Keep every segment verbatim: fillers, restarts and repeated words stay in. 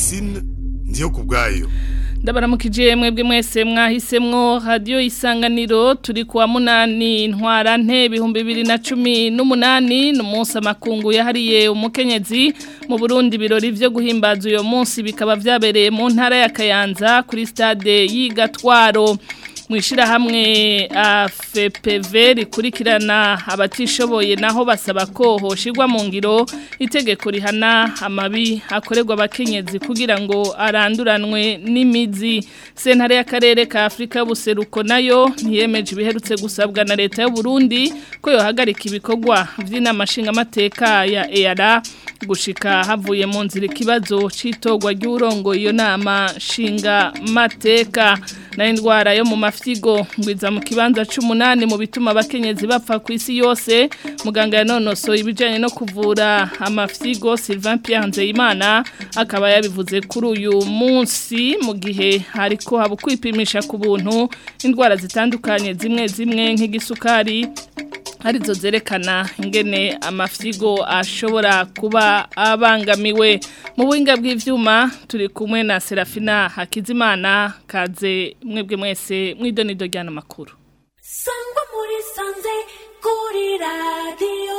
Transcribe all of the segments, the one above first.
Francine ndiyo kubwayo. Ndabaramukije mwebwe mwese mwahisemwo radio Isanganiro turi kuwa munani ntwarante ibihumbi bibiri na cumi n'umunani n'umunsi amakungu yahariye umukenyezi mu Burundi birori vyo guhimbaza uyo munsi bikaba vyabereye mu ntara ya Kayanza kuri stade y'Igatwaro. Mwishira hamwe A F P V rikurikirana abatishoboye naho basaba ko hoshirwa mu ngiro itegeko rihana amabi akorerwa abakenyezi kugira ngo aranduranwe n'imizi. Sentare y'akarere ka Afrika y'ubuseruko nayo ntiyemeje ibiherutse gusabwa na leta y'u Burundi ko yohagarika ibikorwa vy'inamashinga amateka ya E A R gushika havuye mu nzira ikibazo citogwa ry'urongo iyo nama shinga mateka. Na indwara yo mu mafyigo ngwiza mu kibanza c'umunani mu bituma abakenyezi bapfa ku isi yose. Muganga yanonosoye ibijanye no kuvura amafyigo Sylvain Pierre Nzeyimana akaba yabivuze kuri uyu munsi mu gihe hariko haba kwipimisha ku buntu indwara zitandukanye zimwe zimwe nk'igisukari harizo zerekana ingene amafyigo ashobora kuba abangamiwe. Mu buhinga bw'ivyuma turi kumwe na Serafina Hakizimana kaze mwebwe mwese mwidonido ryana makuru. Sangwa muri sanze kuri radio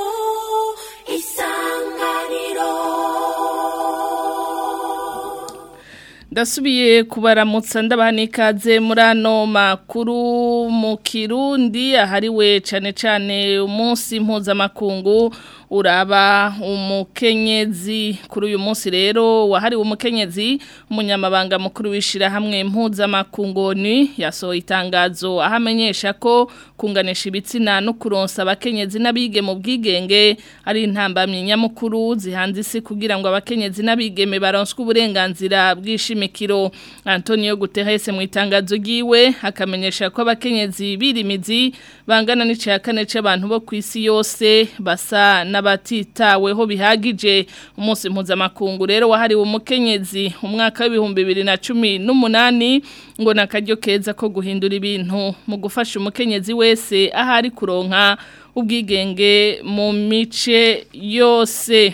Isanganiro. Dasubiye kubaramutsa ndabahani ikaze muri ano makuru mu Kirundi ahariwe cane cane umunsi mpuzamakungu uraba umukenyezi. Kuri uyu munsi rero wahariwe umukenyezi umunyamabanga mukuru wishira hamwe mpuzamakungu ni yasohoye itangazo ahamenyesha ko kunganisha ibitsina no kuronsa abakenyezi n'abige mu bwigenge ari intambamye nyamukuru zihanze isi kugira ngo abakenyezi n'abigeme baronswe uburenganzira bw'ishimikiro. Antonio Guterres mu itangazo giwe akamenyesha ko abakenyezi birimizi bangana n'icya kane c'abantu bo kwisi yose basa n'abatitaweho bihagije. Umunsi mpuzamakungu rero wahariwe umukenyezi umwaka w'ibihumbi bibiri na cumi n'umunani ngo nakaryo keza ko guhindura ibintu mu gufasha umukenyezi wese ahari kuronka ubwigenge mu mice yose.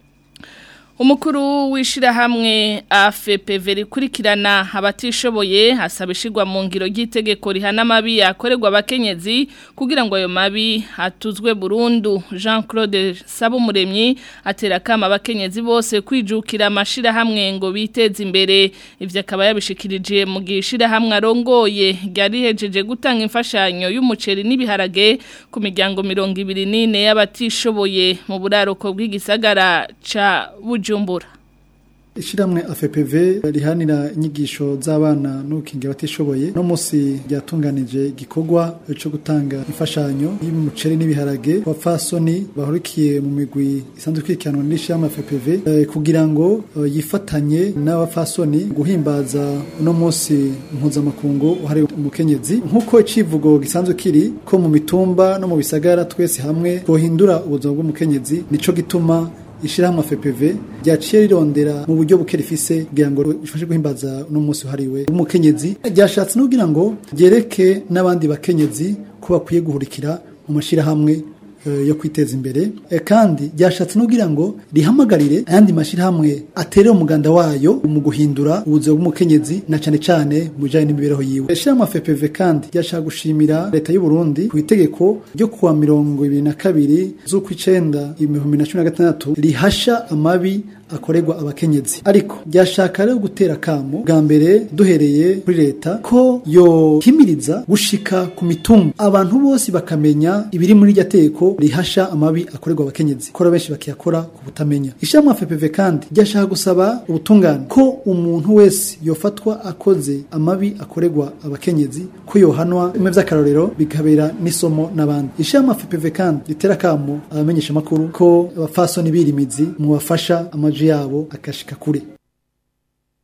Umukuru wishira hamwe A F P V rikurikirana abatishoboye hasabishirwa mu ngiro ry'itegeko rihana mabi yakorerwa abakenyezi kugira ngo ayo mabi atuzwe burundu. Jean Claude Sabumuremyi atera kama abakenyezi bose kwijukira amashira hamwe ngo biteze imbere. Ivyo akaba yabishikirije mu gishira hamwe arongoye ryarihejeje gutanga imfashanyo y'umuceri n'ibiharage ku miryango mirongo ibiri n'ine y'abatishoboye mu buraroko bw'igisagara ca Bujumbura. Ishiramwe A F P V rihanira inyigisho z'abana n'ukinge batishoboye no musi ryatunganije igikorwa cyo gutanga imfashanyo y'umuceri n'ibiharage kwa fasoni bahurikiye mu migwi isanzwe kwikiranwa n'ishiramwe A F P V eh, kugira ngo uh, yifatanye n'abafasoni guhimbaza no musi mpuzamakungu uhari umukenyezi nkuko icivugo gisanzwe kiri ko mu mitumba no mu bisagara twese hamwe bohindura ubuzima bw'umukenyezi nico gituma Ishirahamwe A F P V ryaciye rirondera mu buryo buke rifise kugira ngo bifashe guhimbaza no munsi uhariwe umukenyezi ryashatse no kugira ngo ryereke n'abandi bakenyezi ko bakwiye guhurikira mu mashirahamwe yo kwiteza imbere e kandi ryashatse no kugira ngo rihamagarire ayandi mashirahamwe atere umuganda wayo mu guhindura ubuzima bw'umukenyezi na cane cane bujanye n'imibereho yiwe. Ishirahamwe A F P V kandi ryashaka gushimira leta y'u Burundi ku itegeko ryo kuwa mirongo ibiri na kabiri z'ukwicenda ibihumbi bibiri na cumi na gatandatu rihasha amabi akorerwa abakenyezi ariko ryashaka rero gutera kamo bwa mbere duhereye kuri leta ko yo himiriza gushika ku mitumba abantu bose bakamenya ibiri muri rya teko rihasha amabi akorerwa abakenyezi kora benshi bakiyakora ku butamenya. Ishirahamwe A F P V kandi ryashaka gusaba ubutungane ko umuntu wese yofatwa akoze amabi akorerwa abakenyezi ko yohanwa mu vy'akarorero bikabera n'isomo n'abandi. Ishirahamwe A F P V kandi ritera kamo abamenyesha makuru ko abafasoni birimizi mu bafasha amaji yabo akashika kure.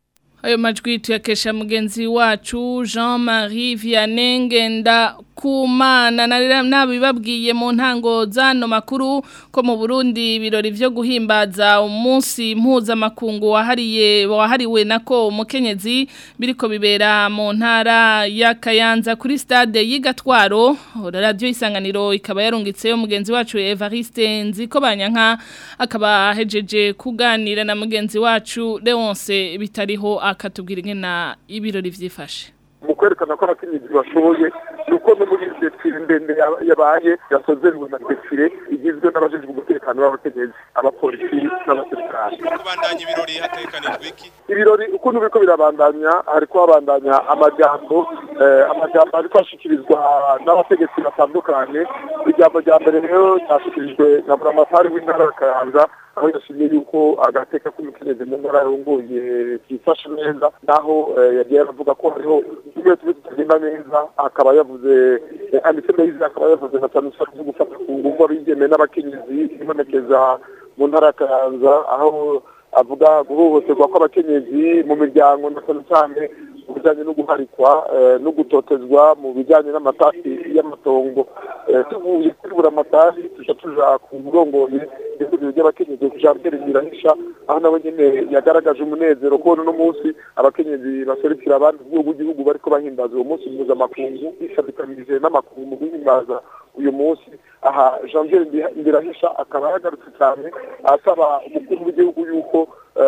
Ayo majwi tuyakesha mugenzi wacu Jean-Marie Vianney Ngenda kumana nabibabwiye mu ntango zano makuru ko mu Burundi ibirori vyo guhimbaza umunsi mpuzamakungu wahariye wahariwe nako umukenyezi biriko bibera mu ntara ya Kayanza kuri stade y'Igatwaro. Radio Isanganiro ikaba yarungitseyo mugenzi wacu Evariste Nzikobanyanka akaba hejeje kuganira na mugenzi wacu Leonce bitariho akatubwira ingena ibirori vyifashe mu kwerekana ko abakenyezi bashoboye nuko no muri desire ndende yabaye yasozerewe na desire igizwe n'abajejwe umutekano w'abakenyezi abapolisi n'abasirikare. Kubandanya ibirori hatekanijwe iki? Ibirori ukuntu biriko birabandanya hariko habandanya amajambo eh, amajambo ariko ashikirizwa n'abategetsi batandukanye. Ijambo rya mbere rero cyashikirijwe na Buramatari w'intara ya Kayanza aho yashimiye yuko agateka k'umukenyezi mu ntara yongoye kifashe neza naho yagiye aravuga ko hariho ibyo tugenda neza akaba yavuze anditse neza akaba yavuze na cyane cyane gufata ku nguvu abigeme n'abakenyezi ibonekeza mu ntara ya Kayanza aho avuga guhohoterwa kw'abakenyezi mu miryango na cyane cyane bijanye no guharikwa no gutotezwa mu bijanye n'amatasi y'amatongo. Tuvuye kuri Buramatari tuja ku murongoye ibyo by'abakenyezi kujambere birahisha aho nawe nyene yagaragaje umunezero ko no munsi abakenyezi baserukira abandi mu gihugu bariko bahimbaza uwo munsi mpuzamakungu ishabikanije n'amakungu mu guhimbaza uyu munsi. Aha Jean-Pierre Ndirahisha akaba yagarutse cyane asaba umukuru w'igihugu yuko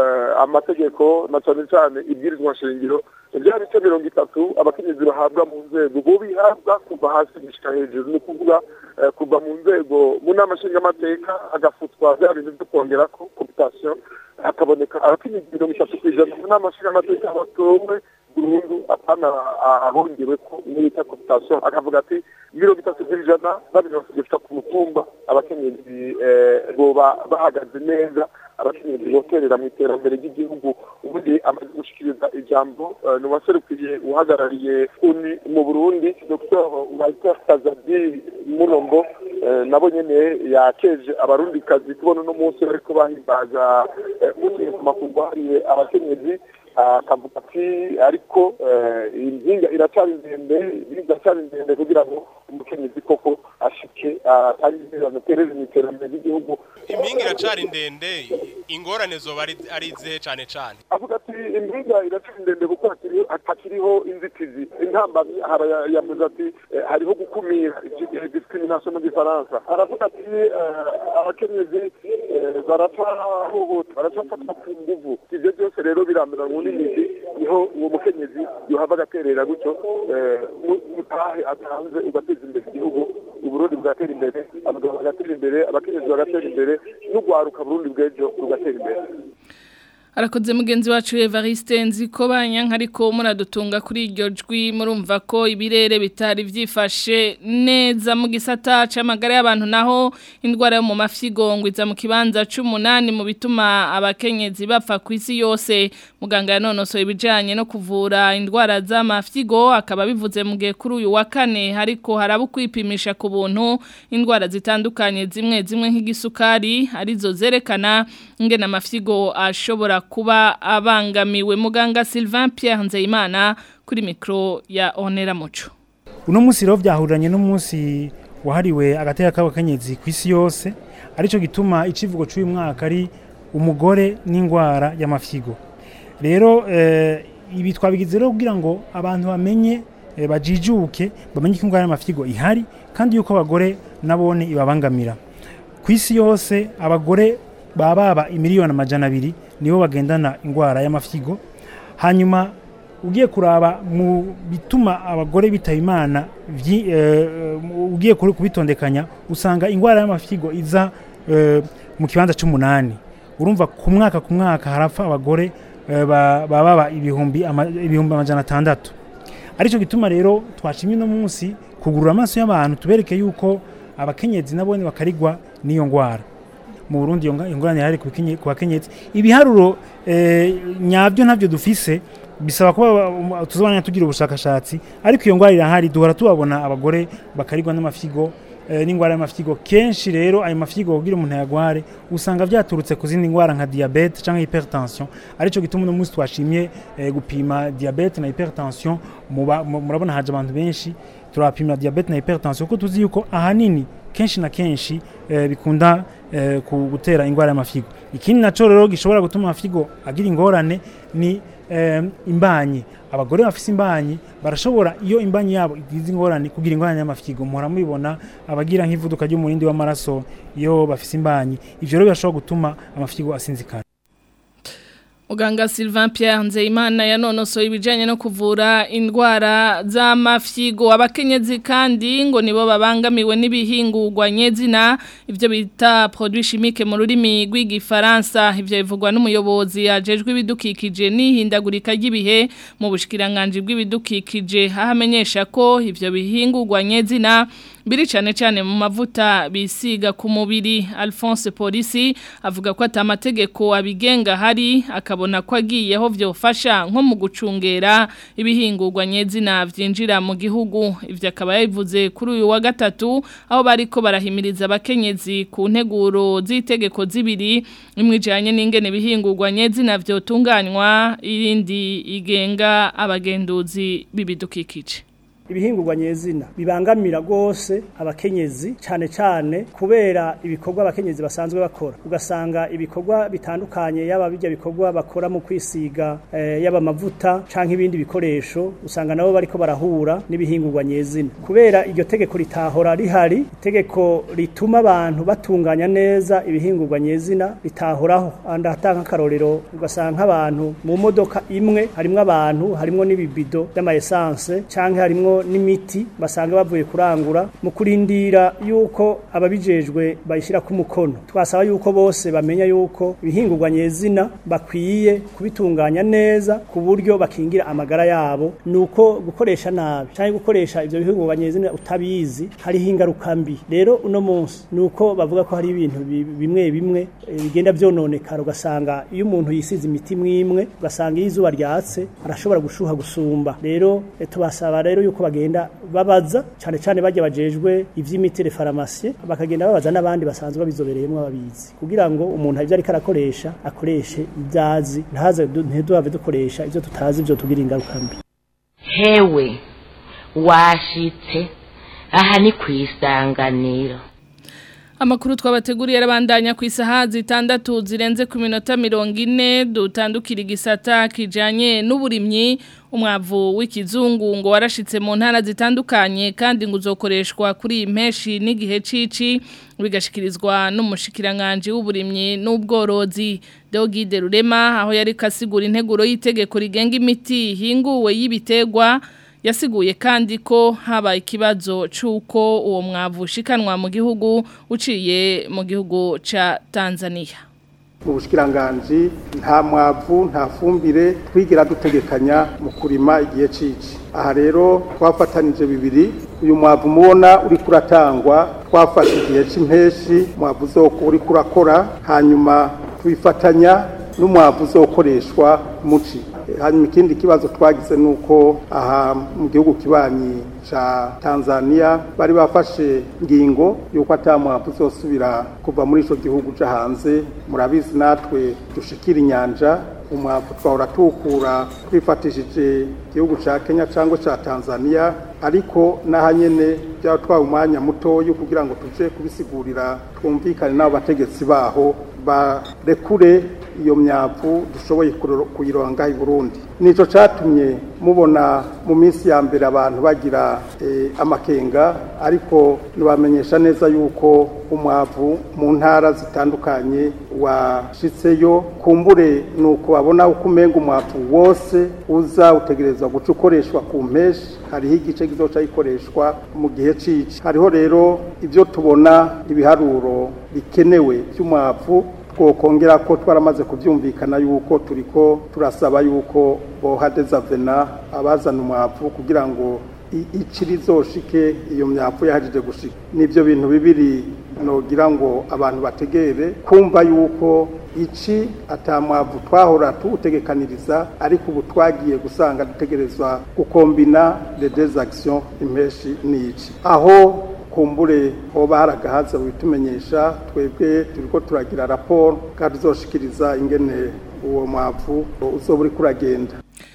amategeko na cyane cyane ibwirizwa shingiro byari bice mirongo itatu abakenyezi bahabwa mu nzego bo bihabwa kuva hasi gushika hejuru ni kuvuga kuva mu nzego mu nama nshingamateka agafutwa bya bintu byo kongera ko cooptation hakaboneka abakenyezi mirongo itatu ku ijana mu nama nshingamateka batowe burundu apana abongewe ko n'ita cooptation akavuga ati mirongo itatu ku ijana babirose gushika ku mutumba abakenyezi boba bahagaze neza abakenyezi boterera mu iterambere ry'igihugu. Ubundi amaze gushikiriza ijambo n'uwaserukiye uhagarariye uni mu Burundi Docteur Walter Kazadi Mulombo nabo nyene yakeje abarundi kazi kubona no munsi bariko bahimbaza umunsi makungu hariye abakenyezi akavuga ati ariko inzinga iracari ndende iracari ndende kugira ngo umukenyezi koko ashike atari nzira tereze mu iterambere ry'igihugu. Impinga iracari ndende ingorane zo bari ari zihe cyane cyane avuga ati impinga iracari ndende kuko hakiriho inzitizi intambamyi yavuze ati hariho gukumira discrimination mu Gifaransa. Aravuga ati abakenyezi barapfahohotwa barafatwa ku nguvu. Ibyo byose rero birambira mu nini niho uwo mukenyezi yohava agaterera gutyo mutahe atanze ugateza imbere igihugu Uburundi bwatera imbere abagabo bagatera imbere abakenyezi bagatera imbere n'ugwaruka Burundi bwejo rugatera imbere. Arakoze mugenzi wacu Evariste Nzikobanyanka ariko muradutunga kuri iryo jwi murumva ko ibirere bitari vyifashe neza mu gisata c'amagara y'abantu naho indwara yo mu mafyigo ngwiza mu kibanza c'umunani mu bituma abakenyezi bapfa ku isi yose. Muganga yanonosoye ibijanye no kuvura indwara z'amafyigo akaba bivuze mu gihe kuri uyu wa kane hariko harabu kwipimisha ku buntu indwara zitandukanye zimwe zimwe nk'igisukari arizo zerekana ingene amafyigo ashobora kuba abangamiwe. Muganga Sylvain Pierre Nzeyimana kuri mikro ya Onera Muco. Uno munsi rero vyahuranye no munsi wahariwe agateka k'abakenyezi ku isi yose arico gituma icivugo cy'uyu mwaka ari umugore n'indwara y'amafyigo. Rero eh, ibi twabigize rero kugira ngo abantu bamenye eh, bajijuke bamenye ko indwara y'amafyigo ihari kandi yuko abagore nabone ibabangamira. Ku isi yose abagore bababa imiliyoni amajana abiri nibo bagendana indwara y'amafyigo. Hanyuma ugiye kuraba mu bituma abagore bitaba Imana uh, ugiye kubitondekanya usanga indwara y'amafyigo iza uh, mu kibanza c'umunani. Urumva ku mwaka ku mwaka harapfa abagore uh, bababa ibihumbi ama, ibihumbi amajana atandatu. Arico gituma rero twashimye no munsi kugurura amaso y'abantu tubereke yuko abakenyezi nabone bakarigwa niyo ngwara. Mu Burundi ingorane yari ku bakenyezi ibiharuro eh, nyabyo ntavyo dufise bisaba kuba tuzobanya tugira ubushakashatsi ariko iyo ngwara irahari duhora tubabona abagore bakarigwa n'amafyigo eh, n'ingwara y'amafyigo kenshi rero ayo mafyigo kugira umuntu yagware usanga vyaturutse ku zindi ngwara nka diabete canke hypertension arico gituma uno munsi twashimye eh, gupima diabete na hypertension murabona haje abantu benshi turapima diabete na hypertension kuko tuzi yuko ahanini kenshi na kenshi eh, bikunda eh, gutera ingwara y'amafyigo. Ikindi naco rero gishobora gutuma amafyigo agira ingorane ni eh, imbanyi. Abagore bafise imbanyi barashobora iyo imbanyi yabo igize ingorane kugira ingorane y'amafyigo. Muhora mubibona abagira nk'ivuduka ry'umurindi w'amaraso iyo bafise imbanyi, ivyo rero birashobora gutuma amafyigo asinzikara. Muganga Sylvain Pierre Nzeyimana yanonosoye ibijanye no kuvura indwara z'amafyigo. Abakenyezi kandi ngo nibo babangamiwe n'ibihingurwa nyezina ivyo bita produits chimiques mu rurimi rw'igifaransa. Ivyo bivugwa n'umuyobozi ajejwe ibidukikije n'ihindagurika ry'ibihe mu bushikiranganje bw'ibidukikije, ahamenyesha ko ivyo bihingurwa nyezina biri cyane cyane mu mavuta bisiga ku mubiri. Alphonse Polisi avuga ko atamategeko abigenga hari, akabona ko agiyeho vyofasha nko mu gucungera ibihingurwa nyezina vyinjira mu gihugu. Ivyo akaba yabivuze kuri uyu wa gatatu aho bariko barahimiriza abakenyezi ku nteguro z'itegeko zibiri, imwe ijanye n'ingene ibihingurwa nyezina vyotunganywa, irindi igenga abagenduzi b'ibidukikije. Ibihingurwa nyezina bibangamira gose abakenyezi cyane cyane kubera ibikorwa abakenyezi basanzwe bakora. Ugasanga ibikorwa bitandukanye yaba bijya bikorwa bakora mu kwisiga eh, yaba amavuta canke ibindi bikoresho, usanga nabo bariko barahura n'ibihingurwa nyezina. Kubera iryo tegeko ritahora rihari, itegeko rituma abantu batunganya neza ibihingurwa nyezina ritahoraho. Anda hatanga karorero ugasanga abantu mu modoka imwe harimwo abantu, harimwo n'ibibido y'ama essence canke harimwo n'imiti basanga bavuye kurangura mu kurindira yuko ababijejwe bayishira ku mukono. Twasaba yuko bose bamenya yuko ibihingurwa nyezina bakwiye kubitunganya neza ku buryo bakingira amagara yabo, nuko gukoresha nabi cyangwa gukoresha ivyo bihingurwa nyezina utabizi hari ingaruka mbi. Rero uno munsi nuko bavuga ko hari ibintu bimwe bimwe bigenda vyononekara, ugasanga iyo umuntu yisize imiti mwimwe ugasanga izuba ryatse arashobora gushuha gusumba. Rero tubasaba rero yuko bagenda babaza cyane cyane bajya bajejwe ivy'imiti re pharmacie, bakagenda babaza n'abandi basanzwe babizobereyemo ababizi kugira ngo umuntu ivyo ariko arakoresha akoreshe ibyazi, ntaze ntiduhave dukoresha ivyo tutazi ivyo tugira ingaruka mbi. Hewe washitse aha ni kwisanganiro. Amakuru twabateguriye arabandanya ku isaha zitandatu zirenze ku minota mirongo ine, dutandukira igisata kijanye n'uburimyi. Umwavu w'ikizungu ngo warashitse mu ntara zitandukanye kandi ngo uzokoreshwa kuri impeshi n'igihe cici, bigashikirizwa n'umushikiranganje w'uburimyi n'ubworozi Deogide Rurema aho yari kasigura integuro y'itegeko rigenga imiti hinguwe y'ibitegwa. Yasiguye kandi ko haba ikibazo c'uko uwo mwavu ushikanwa mu gihugu uciye mu gihugu ca Tanzania. Mu bushikiranganje nta mwavu nta fumbire twigira dutegekanya mu kurima igihe cici. Aha rero twafatanije bibiri, uyu mwavu mubona uri kuratangwa twafashe igihe c'impeshi, mwavu zoko uri kurakora, hanyuma twifatanya n'umwavu uzokoreshwa muci. Hanyuma ikindi kibazo twagize nuko aha mu gihugu kibanyi ca Tanzania bari bafashe ngingo yuko atamwavu uzosubira kuva muri ico gihugu ca hanze. Murabizi natwe dushikira inyanja, umwavu twahora tukura twifatishije igihugu ca Kenya cyangwa ca Tanzania, ariko nahanyene byatwaye umwanya muto yo kugira ngo tuje kubisigurira twumvikane n'abo bategetsi baho barekure iyo myavu dushoboye kuyironga i Burundi. Nico catumye mubona mu minsi ya mbere abantu bagira e, amakenga, ariko nibamenyesha neza yuko umwavu mu ntara zitandukanye washitseyo. Kumbure nuko babona uko umenga umwavu wose uza utegerezwa guca ukoreshwa ku mpeshi, hariho igice kizoca gikoreshwa mu gihe cici. Hariho rero ivyo tubona ibiharuro bikenewe by'umwavu, twokongera ko twaramaze kuvyumvikana yuko turiko turasaba yuko bohadeza vena abazana umwavu kugira ngo iciri zoshike iyo myavu yahajije gushika. Nivyo bintu bibiri nogira ngo abantu bategere kumva yuko ici atamwavu twahora tutegekaniriza, ariko ubu twagiye gusanga dutegerezwa gukombina les deux actions impeshi n'ici. Aho kumbure hoba haragahaza bitumenyesha twebwe turiko turagira raporo kandi tuzoshikiriza ingene uwo mwavu uzoba uri kuragenda.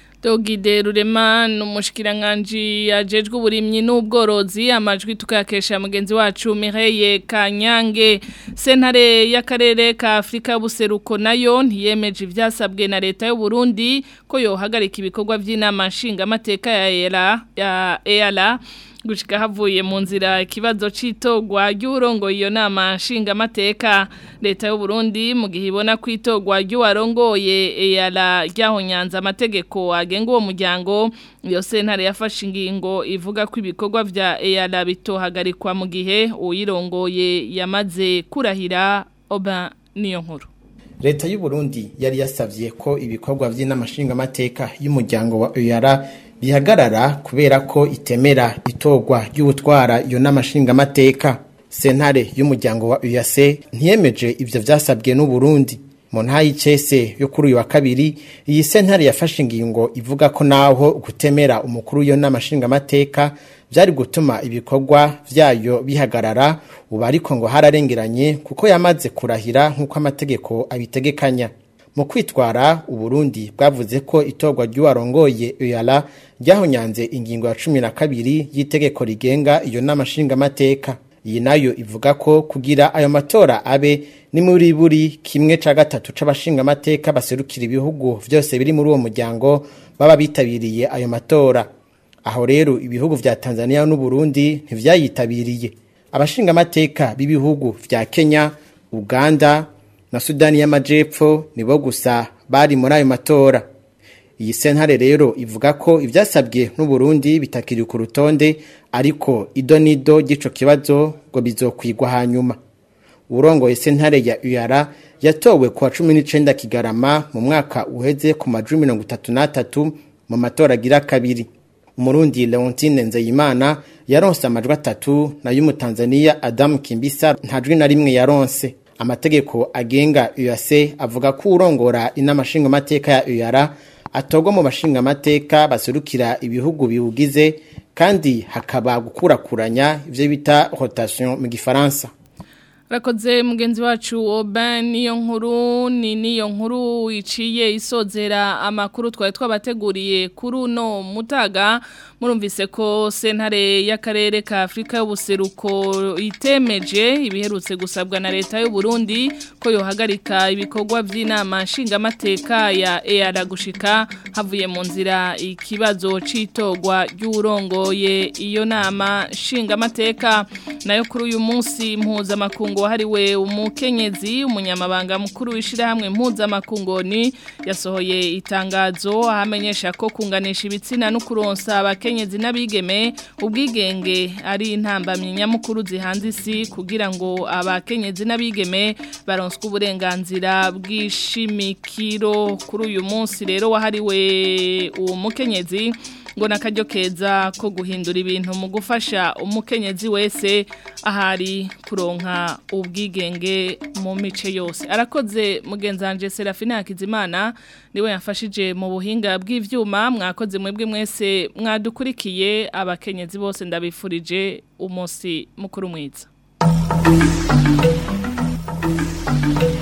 Dogide Rurema n'umushikiranganje yajejwe uburimyi n'ubworozi amajwi tukakesha mugenzi wacu Mireille Kanyange. Sentare y'akarere ka Afrika buseruko nayo ntiyemeje ivyasabwe na leta y'u Burundi ko yohagarika ibikorwa vy'inama nshinga amateka ya EALA ya EALA gushika havuye mu nzira ikibazo citogwa ry'urongo iyo nama nshinga amateka. Leta y'u Burundi mu gihe ibona kwitogwa ry'uwarongoye EALA ryahonyanza amategeko agenga uwo muryango, iyo sentare yafashe ingingo ivuga ko ibikorwa vya EALA bitohagarikwa mu gihe uyirongoye yamaze kurahira. Oba niyo nkuru. Leta y'u Burundi yari yasavye ko ibikorwa vy'inama nshinga amateka y'umuryango wa EALA bihagarara kubera ko itemera itogwa ry'ubutwara iyo n'amashinga amateka. Sentare y'umuryango wa U A C ntiyemeje ivyo vyasabwe n'u Burundi. Mu ntayi cese yo kuri uyu wa kabiri, iyi sentare yafashe ingingo ivuga ko naho gutemera umukuru yo n'amashinga amateka byari gutuma ibikorwa vyayo bihagarara, ubu ariko ngo hararengeranye kuko yamaze kurahira nk'uko amategeko abitegekanya. Mu kwitwara u Burundi bwavuze ko itogwa ry'uwarongoye EALA ryahonyanze ingingo ya cumi na kabiri y'itegeko rigenga iyo n'amashinga amateka. Iyi nayo ivuga ko kugira ayo matora abe ni muri buri kimwe ca gatatu c'abashinga amateka baserukira ibihugu vyose biri muri uwo muryango baba bitabiriye ayo matora. Aho rero ibihugu vya Tanzania n'u Burundi ntivyayitabiriye. Abashinga amateka b'ibihugu vya Kenya, Uganda na Sudani y'Amajepfo nibo gusa bari muri ayo matora. Iyi sentare rero ivuga ko ivyasabwe n'u Burundi bitakiri ku rutonde, ariko idonido gico kibazo ngo bizokwigwa hanyuma. Urongoye sentare ya U R A yatowe ku wa cumi n'icenda Kigarama mu mwaka uheze ku majwi mirongo itatu na tatu mu matora gira kabiri. Umurundi Leontine Nzeyimana yaronse amajwi atatu na y'umutanzania Adam Kimbisa ntajwi na rimwe yaronse. Amategeko agenga U A C avuga ko urongora inamashinga amateka ya U R A atogwa mu bashinga amateka baserukira ibihugu biwugize, kandi hakaba gukurakuranya ivyo bita rotation mu Gifaransa. Rakoze mugenzi wacu Oba niyo nkuru ni niyo nkuru iciye isozera amakuru twari twabateguriye kuri uno mutaga. Murumvise ko sentare y'akarere ka Afrika y'ubuseruko itemeje ibiherutse gusabwa na leta y'u Burundi ko yohagarika ibikorwa vy'inama nshinga amateka ya EALA gushika havuye mu nzira ikibazo citogwa ry'urongoye iyo nama nshinga amateka. Nayo kuri uyu munsi impuza makungu wahariwe umukenyezi, umunyamabanga mukuru w'ishirahamwe impuza makungoni yasohoye itangazo ahamenyesha ko kunganisha ibitsina no kuronsa abakenyezi n'abigeme ubwigenge ari intambamye nyamukuru zihanze isi kugira ngo abakenyezi n'abigeme baronswe uburenganzira bw'ishimikiro. Kuri uyu munsi rero wahariwe uwo mukenyezi ngo nakaryo keza ko guhindura ibintu mu gufasha umukenyezi wese ahari kuronka ubwigenge mu mice yose. Arakoze mugenzanje Serafina Hakizimana niwe yafashije mu buhinga bw'ivyuma. Mwakoze mwebwe mwese mwadukurikiye, abakenyezi bose ndabifurije umunsi mukuru mwiza.